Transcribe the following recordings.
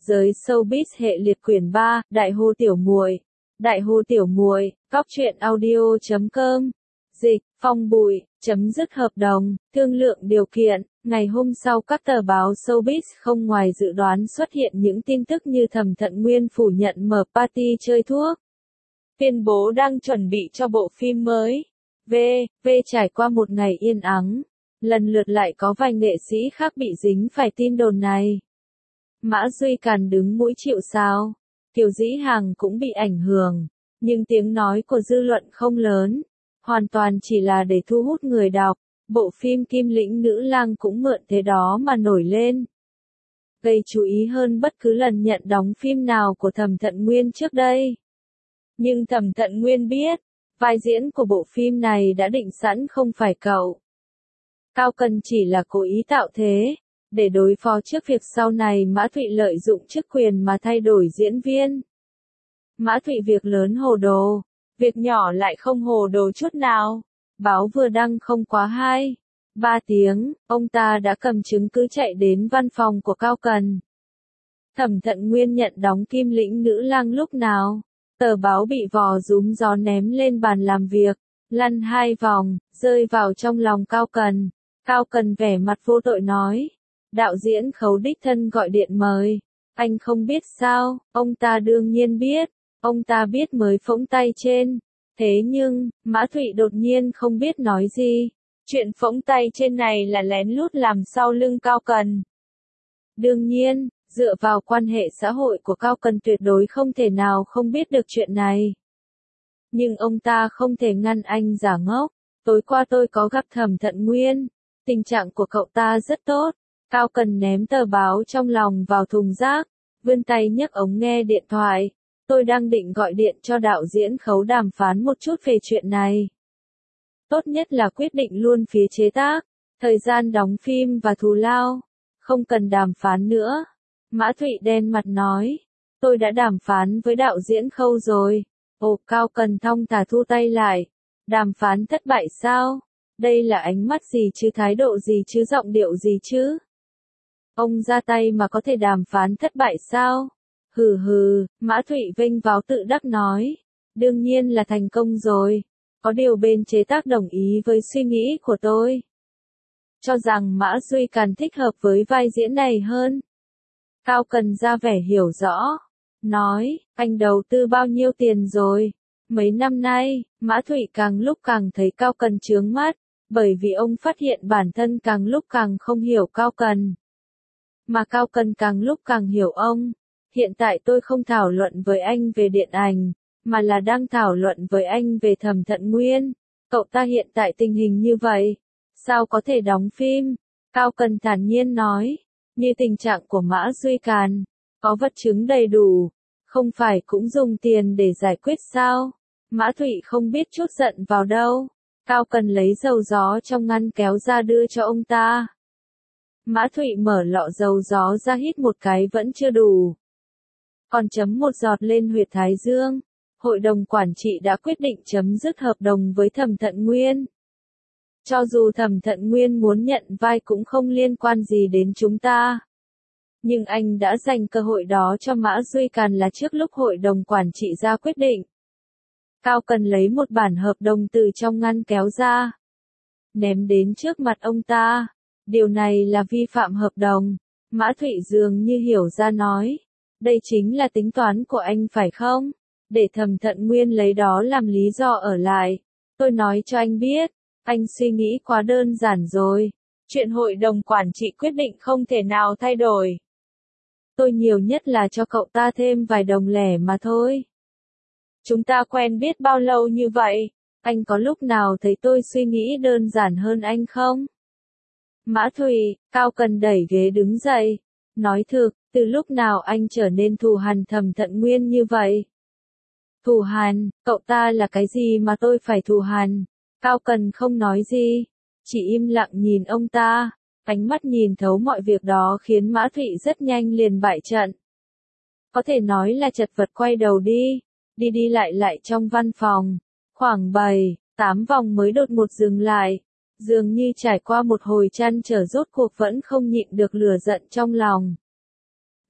Giới showbiz hệ liệt quyển 3, Đại Hồ Tiểu Muội. Đại Hồ Tiểu Muội, Cóc truyện audio.com. Dịch, Phong Bụi, chấm dứt hợp đồng, thương lượng điều kiện. Ngày hôm sau các tờ báo showbiz không ngoài dự đoán xuất hiện những tin tức như Thẩm Thận Nguyên phủ nhận mở party chơi thuốc. Tuyên bố đang chuẩn bị cho bộ phim mới. Trải qua một ngày yên ắng, lần lượt lại có vài nghệ sĩ khác bị dính phải tin đồn này. Mã Duy Càn đứng mũi chịu sào, Kiều Dĩ Hằng cũng bị ảnh hưởng, nhưng tiếng nói của dư luận không lớn, hoàn toàn chỉ là để thu hút người đọc. Bộ phim Kim Lĩnh Nữ Lang cũng mượn thế đó mà nổi lên, gây chú ý hơn bất cứ lần nhận đóng phim nào của Thẩm Thận Nguyên trước đây. Nhưng Thẩm Thận Nguyên biết, vai diễn của bộ phim này đã định sẵn không phải cậu. Cao Cần chỉ là cố ý tạo thế, để đối phó trước việc sau này Mã Thụy lợi dụng chức quyền mà thay đổi diễn viên. Mã Thụy việc lớn hồ đồ, việc nhỏ lại không hồ đồ chút nào. Báo vừa đăng không quá 2-3 tiếng, ông ta đã cầm chứng cứ chạy đến văn phòng của Cao Cần. Thẩm Thận Nguyên nhận đóng Kim Lĩnh Nữ Lang lúc nào? Tờ báo bị vò rúm gió ném lên bàn làm việc, lăn 2 vòng, rơi vào trong lòng Cao Cần. Cao Cần vẻ mặt vô tội nói, đạo diễn Khấu đích thân gọi điện mời, anh không biết sao? Ông ta đương nhiên biết, ông ta biết mới phỗng tay trên. Thế nhưng, Mã Thụy đột nhiên không biết nói gì. Chuyện phỗng tay trên này là lén lút làm sau lưng Cao Cần. Đương nhiên, dựa vào quan hệ xã hội của Cao Cần tuyệt đối không thể nào không biết được chuyện này. Nhưng ông ta không thể ngăn anh giả ngốc. Tối qua tôi có gặp Thẩm Thận Nguyên. Tình trạng của cậu ta rất tốt. Cao Cần ném tờ báo trong lòng vào thùng rác, vươn tay nhấc ống nghe điện thoại. Tôi đang định gọi điện cho đạo diễn Khấu đàm phán một chút về chuyện này. Tốt nhất là quyết định luôn phía chế tác, thời gian đóng phim và thù lao. Không cần đàm phán nữa. Mã Thụy đen mặt nói. Tôi đã đàm phán với đạo diễn Khâu rồi. Ồ, Cao Cần thong thả thu tay lại. Đàm phán thất bại sao? Đây là ánh mắt gì chứ, thái độ gì chứ, giọng điệu gì chứ? Ông ra tay mà có thể đàm phán thất bại sao? Hừ, Mã Thụy vênh váo tự đắc nói. Đương nhiên là thành công rồi. Có điều bên chế tác đồng ý với suy nghĩ của tôi. Cho rằng Mã Duy Càn thích hợp với vai diễn này hơn. Cao Cần ra vẻ hiểu rõ. Nói, anh đầu tư bao nhiêu tiền rồi? Mấy năm nay, Mã Thụy càng lúc càng thấy Cao Cần chướng mắt. Bởi vì ông phát hiện bản thân càng lúc càng không hiểu Cao Cần. Mà Cao Cần càng lúc càng hiểu ông. Hiện tại tôi không thảo luận với anh về điện ảnh, mà là đang thảo luận với anh về Thẩm Thận Nguyên. Cậu ta hiện tại tình hình như vậy, sao có thể đóng phim? Cao Cần thản nhiên nói, như tình trạng của Mã Duy Càn, có vật chứng đầy đủ, không phải cũng dùng tiền để giải quyết sao? Mã Thụy không biết chút giận vào đâu. Cao Cần lấy dầu gió trong ngăn kéo ra đưa cho ông ta. Mã Thụy mở lọ dầu gió ra hít một cái vẫn chưa đủ. Còn chấm một giọt lên huyệt thái dương. Hội đồng quản trị đã quyết định chấm dứt hợp đồng với Thẩm Thận Nguyên. Cho dù Thẩm Thận Nguyên muốn nhận vai cũng không liên quan gì đến chúng ta. Nhưng anh đã dành cơ hội đó cho Mã Duy Càn là trước lúc hội đồng quản trị ra quyết định. Cao Cần lấy một bản hợp đồng từ trong ngăn kéo ra, ném đến trước mặt ông ta. Điều này là vi phạm hợp đồng. Mã Thụy dường như hiểu ra nói. Đây chính là tính toán của anh phải không? Để Thẩm Thận Nguyên lấy đó làm lý do ở lại. Tôi nói cho anh biết, anh suy nghĩ quá đơn giản rồi. Chuyện hội đồng quản trị quyết định không thể nào thay đổi. Tôi nhiều nhất là cho cậu ta thêm vài đồng lẻ mà thôi. Chúng ta quen biết bao lâu như vậy? Anh có lúc nào thấy tôi suy nghĩ đơn giản hơn anh không? Mã Thụy, Cao Cần đẩy ghế đứng dậy. Nói thực, từ lúc nào anh trở nên thù hằn Thẩm Thận Nguyên như vậy? Thù hằn, cậu ta là cái gì mà tôi phải thù hằn? Cao Cần không nói gì, chỉ im lặng nhìn ông ta. Ánh mắt nhìn thấu mọi việc đó khiến Mã Thụy rất nhanh liền bại trận. Có thể nói là chật vật quay đầu đi lại trong văn phòng. Khoảng 7-8 vòng mới đột ngột dừng lại. Dường như trải qua một hồi trăn trở rốt cuộc vẫn không nhịn được lửa giận trong lòng.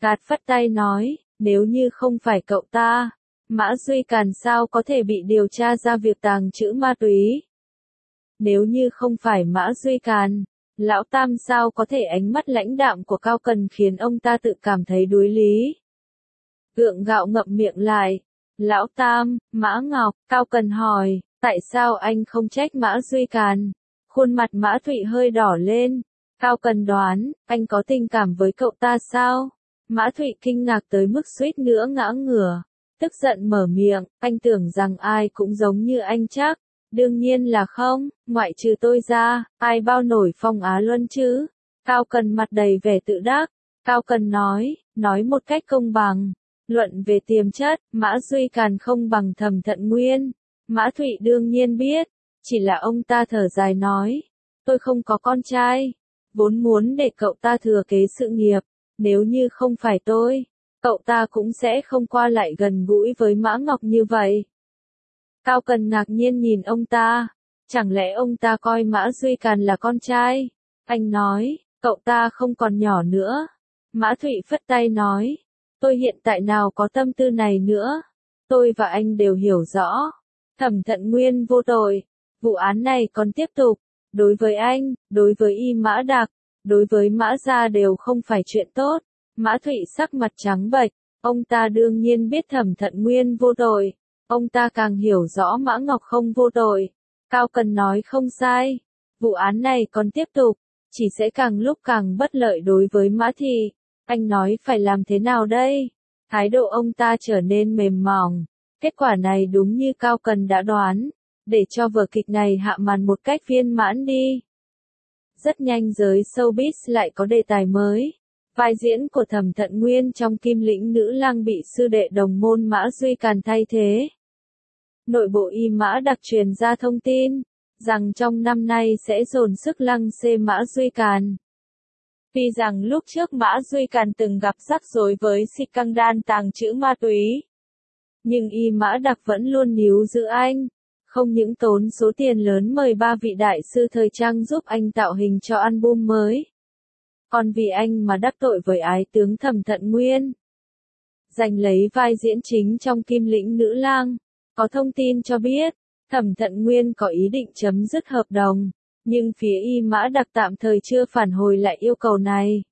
Cát phất tay nói, nếu như không phải cậu ta, Mã Duy Càn sao có thể bị điều tra ra việc tàng trữ ma túy? Nếu như không phải Mã Duy Càn, Lão Tam sao có thể ánh mắt lãnh đạm của Cao Cần khiến ông ta tự cảm thấy đối lý? Gượng gạo ngậm miệng lại. Lão Tam, Mã Ngọc, Cao Cần hỏi, tại sao anh không trách Mã Duy Càn? Khuôn mặt Mã Thụy hơi đỏ lên. Cao Cần đoán, anh có tình cảm với cậu ta sao? Mã Thụy kinh ngạc tới mức suýt nữa ngã ngửa. Tức giận mở miệng, anh tưởng rằng ai cũng giống như anh chắc. Đương nhiên là không, ngoại trừ tôi ra, ai bao nổi Phong Á Luân chứ? Cao Cần mặt đầy vẻ tự đắc. Cao Cần nói một cách công bằng. Luận về tiềm chất, Mã Duy Càn không bằng Thẩm Thận Nguyên. Mã Thụy đương nhiên biết, chỉ là ông ta thở dài nói. Tôi không có con trai, vốn muốn để cậu ta thừa kế sự nghiệp, nếu như không phải tôi, cậu ta cũng sẽ không qua lại gần gũi với Mã Ngọc như vậy. Cao Cần ngạc nhiên nhìn ông ta, chẳng lẽ ông ta coi Mã Duy Càn là con trai? Anh nói, cậu ta không còn nhỏ nữa. Mã Thụy phất tay nói, tôi hiện tại nào có tâm tư này nữa. Tôi và anh đều hiểu rõ, Thẩm Thận Nguyên vô tội, vụ án này còn tiếp tục. Đối với anh, đối với Y Mã Đạc, đối với Mã Gia đều không phải chuyện tốt. Mã Thụy sắc mặt trắng bệch, ông ta đương nhiên biết Thẩm Thận Nguyên vô tội. Ông ta càng hiểu rõ Mã Ngọc không vô tội. Cao Cần nói không sai. Vụ án này còn tiếp tục, chỉ sẽ càng lúc càng bất lợi đối với Mã Thị. Anh nói phải làm thế nào đây? Thái độ ông ta trở nên mềm mỏng. Kết quả này đúng như Cao Cần đã đoán. Để cho vở kịch này hạ màn một cách viên mãn đi. Rất nhanh giới showbiz lại có đề tài mới. Vai diễn của Thẩm Thận Nguyên trong Kim Lĩnh Nữ Lang bị sư đệ đồng môn Mã Duy Càn thay thế. Nội bộ Y Mã Đặc truyền ra thông tin, rằng trong năm nay sẽ dồn sức lăng xê Mã Duy Càn. Tuy rằng lúc trước Mã Duy Càn từng gặp rắc rối với scandal tàng trữ ma túy, nhưng Y Mã Đặc vẫn luôn níu giữ anh. Không những tốn số tiền lớn mời 3 vị đại sư thời trang giúp anh tạo hình cho album mới, còn vì anh mà đắc tội với ái tướng Thẩm Thận Nguyên, giành lấy vai diễn chính trong Kim Lĩnh Nữ Lang. Có thông tin cho biết, Thẩm Thận Nguyên có ý định chấm dứt hợp đồng, nhưng phía Y Mã Đặc tạm thời chưa phản hồi lại yêu cầu này.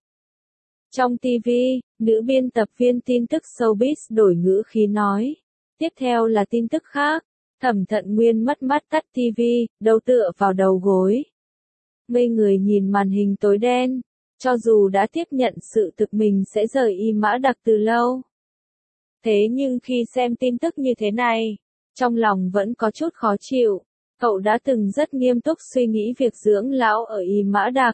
Trong TV, nữ biên tập viên tin tức showbiz đổi ngữ khí nói. Tiếp theo là tin tức khác. Thẩm Thận Nguyên mất mắt tắt TV, đầu tựa vào đầu gối. Ngây người nhìn màn hình tối đen, cho dù đã tiếp nhận sự thực mình sẽ rời Y Mã Đặc từ lâu. Thế nhưng khi xem tin tức như thế này, trong lòng vẫn có chút khó chịu. Cậu đã từng rất nghiêm túc suy nghĩ việc dưỡng lão ở Y Mã Đặc.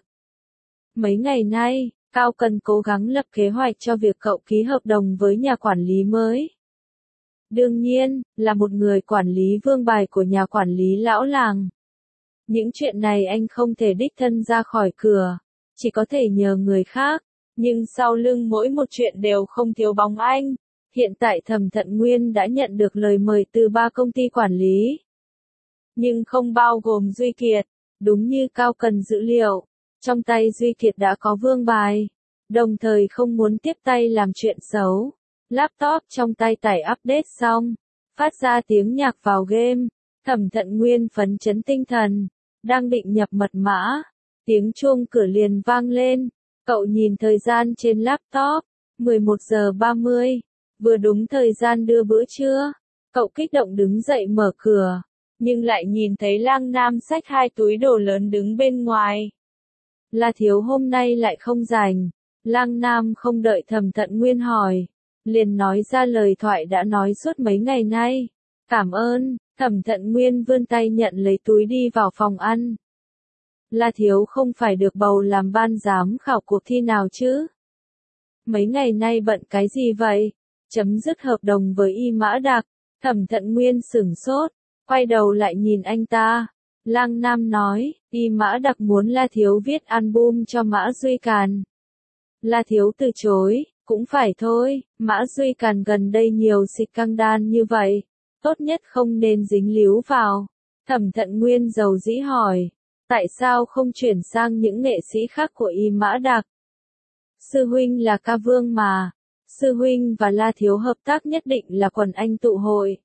Mấy ngày nay, Cao Cần cố gắng lập kế hoạch cho việc cậu ký hợp đồng với nhà quản lý mới. Đương nhiên, là một người quản lý vương bài của nhà quản lý lão làng. Những chuyện này anh không thể đích thân ra khỏi cửa, chỉ có thể nhờ người khác, nhưng sau lưng mỗi một chuyện đều không thiếu bóng anh. Hiện tại Thẩm Thận Nguyên đã nhận được lời mời từ 3 công ty quản lý, nhưng không bao gồm Duy Kiệt. Đúng như Cao Cần dữ liệu, trong tay Duy Kiệt đã có vương bài, đồng thời không muốn tiếp tay làm chuyện xấu. Laptop trong tay tải update xong, phát ra tiếng nhạc vào game. Thẩm Thận Nguyên phấn chấn tinh thần, đang định nhập mật mã, tiếng chuông cửa liền vang lên. Cậu nhìn thời gian trên laptop, 11 giờ 30, vừa đúng thời gian đưa bữa trưa. Cậu kích động đứng dậy mở cửa, nhưng lại nhìn thấy Lang Nam xách 2 túi đồ lớn đứng bên ngoài. La Thiếu hôm nay lại không rảnh. Lang Nam không đợi Thẩm Thận Nguyên hỏi, liền nói ra lời thoại đã nói suốt mấy ngày nay. Cảm ơn. Thẩm Thận Nguyên vươn tay nhận lấy túi đi vào phòng ăn. La Thiếu không phải được bầu làm ban giám khảo cuộc thi nào chứ? Mấy ngày nay bận cái gì vậy? Chấm dứt hợp đồng với Y Mã Đặc. Thẩm Thận Nguyên sửng sốt, quay đầu lại nhìn anh ta. Lang Nam nói, Y Mã Đặc muốn La Thiếu viết album cho Mã Duy Càn. La Thiếu từ chối, cũng phải thôi, Mã Duy Càn gần đây nhiều scandal như vậy, tốt nhất không nên dính líu vào. Thẩm Thận Nguyên dầu dĩ hỏi, tại sao không chuyển sang những nghệ sĩ khác của Y Mã Đặc? Sư huynh là ca vương mà, Sư huynh và La Thiếu hợp tác nhất định là quần anh tụ hội.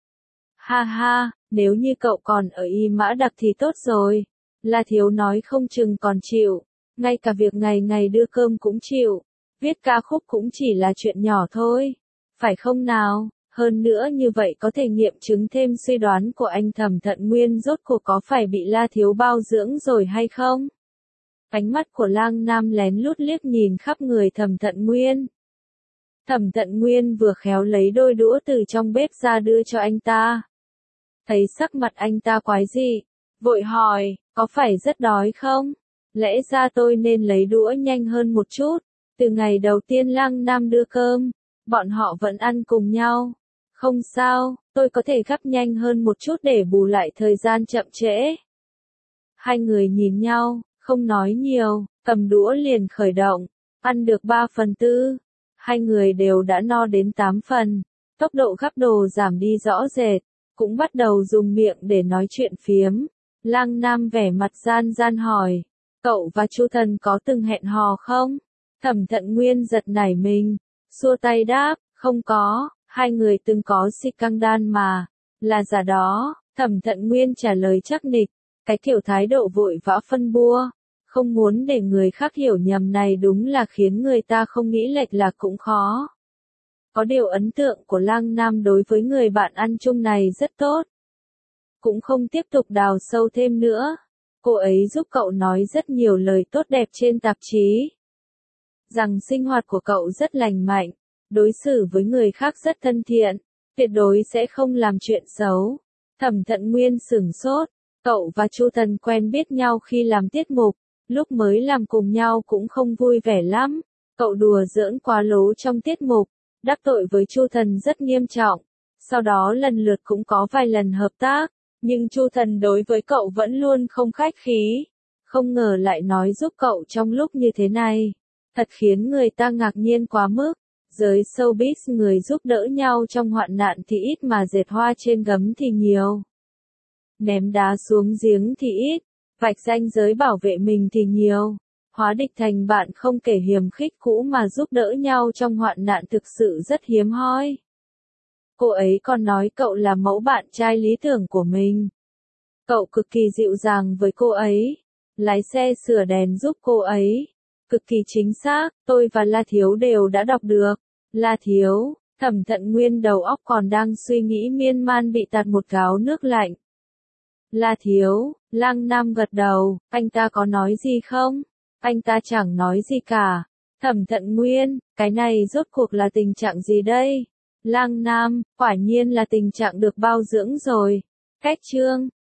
Ha ha, nếu như cậu còn ở Y Mã Đặc thì tốt rồi. La Thiếu nói không chừng còn chịu. Ngay cả việc ngày ngày đưa cơm cũng chịu. Viết ca khúc cũng chỉ là chuyện nhỏ thôi. Phải không nào? Hơn nữa như vậy có thể nghiệm chứng thêm suy đoán của anh Thẩm Thận Nguyên rốt cuộc có phải bị La Thiếu bao dưỡng rồi hay không? Ánh mắt của Lang Nam lén lút liếc nhìn khắp người Thẩm Thận Nguyên. Thẩm Thận Nguyên vừa khéo lấy đôi đũa từ trong bếp ra đưa cho anh ta. Thấy sắc mặt anh ta quái dị, vội hỏi, có phải rất đói không? Lẽ ra tôi nên lấy đũa nhanh hơn một chút. Từ ngày đầu tiên Lang Nam đưa cơm, bọn họ vẫn ăn cùng nhau. Không sao, tôi có thể gắp nhanh hơn một chút để bù lại thời gian chậm trễ. Hai người nhìn nhau, không nói nhiều, cầm đũa liền khởi động, ăn được 3/4. Hai người đều đã no đến 8 phần, tốc độ gắp đồ giảm đi rõ rệt, cũng bắt đầu dùng miệng để nói chuyện phiếm. Lang Nam vẻ mặt gian gian hỏi, cậu và Chu Thần có từng hẹn hò không? Thẩm Thận Nguyên giật nảy mình, xua tay đáp, không có, hai người từng có si căng đan mà, là giả đó. Thẩm Thận Nguyên trả lời chắc nịch, cái kiểu thái độ vội vã phân bua, không muốn để người khác hiểu nhầm này đúng là khiến người ta không nghĩ lệch lạc cũng khó. Có điều ấn tượng của Lang Nam đối với người bạn ăn chung này rất tốt. Cũng không tiếp tục đào sâu thêm nữa. Cô ấy giúp cậu nói rất nhiều lời tốt đẹp trên tạp chí. Rằng sinh hoạt của cậu rất lành mạnh, đối xử với người khác rất thân thiện, tuyệt đối sẽ không làm chuyện xấu. Thẩm Thận Nguyên sửng sốt, cậu và Chu Thần quen biết nhau khi làm tiết mục, lúc mới làm cùng nhau cũng không vui vẻ lắm. Cậu đùa giỡn quá lố trong tiết mục, đắc tội với Chu Thần rất nghiêm trọng. Sau đó lần lượt cũng có vài lần hợp tác, nhưng Chu Thần đối với cậu vẫn luôn không khách khí. Không ngờ lại nói giúp cậu trong lúc như thế này. Thật khiến người ta ngạc nhiên quá mức. Giới showbiz người giúp đỡ nhau trong hoạn nạn thì ít mà dệt hoa trên gấm thì nhiều. Ném đá xuống giếng thì ít, vạch ranh giới bảo vệ mình thì nhiều. Hóa địch thành bạn không kể hiềm khích cũ mà giúp đỡ nhau trong hoạn nạn thực sự rất hiếm hoi. Cô ấy còn nói cậu là mẫu bạn trai lý tưởng của mình. Cậu cực kỳ dịu dàng với cô ấy, lái xe sửa đèn giúp cô ấy. Cực kỳ chính xác, tôi và La Thiếu đều đã đọc được. La Thiếu, Thẩm Thận Nguyên đầu óc còn đang suy nghĩ miên man bị tạt một gáo nước lạnh. La Thiếu, Lang Nam gật đầu, anh ta có nói gì không? Anh ta chẳng nói gì cả. Thẩm Thận Nguyên, cái này rốt cuộc là tình trạng gì đây? Lang Nam, quả nhiên là tình trạng được bao dưỡng rồi. Cách chương